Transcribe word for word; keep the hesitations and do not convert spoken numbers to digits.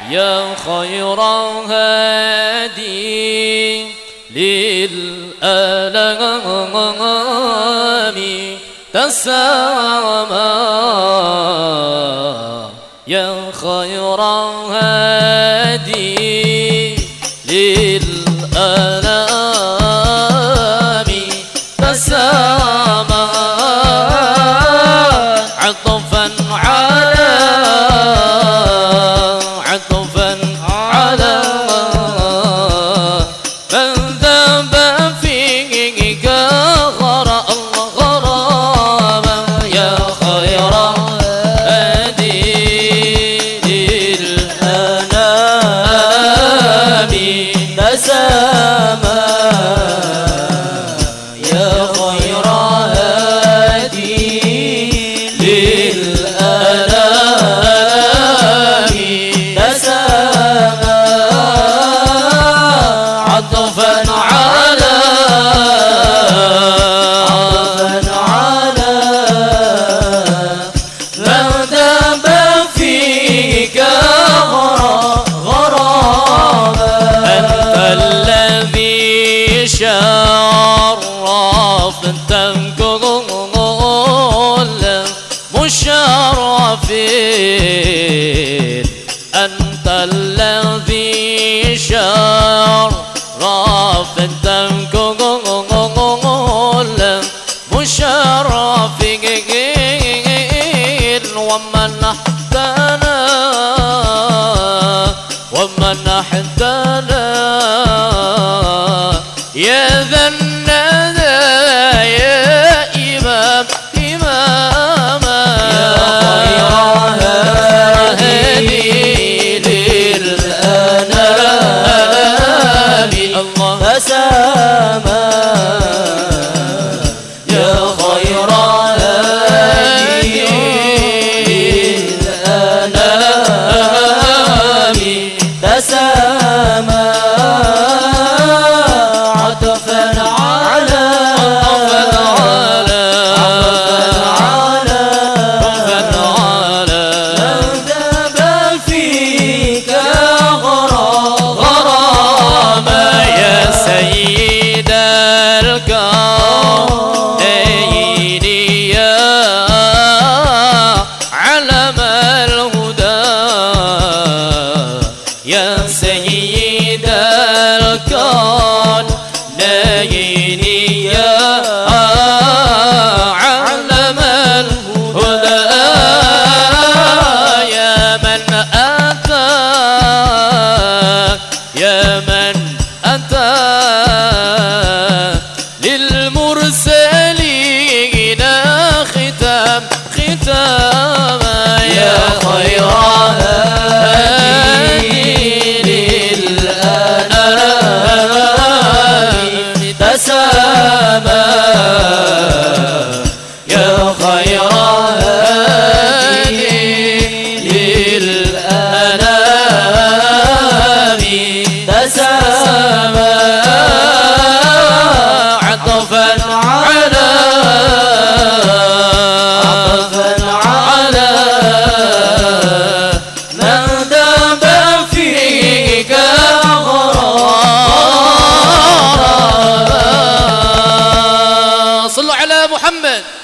يا خير هادي للأنام تسامى يا خير هادي للأنام تسامى عطفا على عطفا على من ذاب فيك غرى الغرام يا خير هادي للأنام تسامى يا خير هادي للأنام تسامى عطفا على عطفا على من ذاب فيك غرابا أنت الذي شرفت كل مشرفين أنت الذي شرفت كل مشرفين ومنحتنا ومنحتنا يا ذا الندى يا إمام إماما يا خير هادي للأنام الله تسامى يا خير هادي للأنام تسامى عطفا على عطفا على من ذاب فيك غراما يا سيد الكونين يا علم الهدى يا سيد الكونين يا علم الهدى يا من أتى يا من أتى للمرسلين ختام ختام يا خير هادي للأنام تسامى يا خير هادي للأنام تسامى عطفا على عطفا على من ذاب فيك غرابا صلوا على محمد.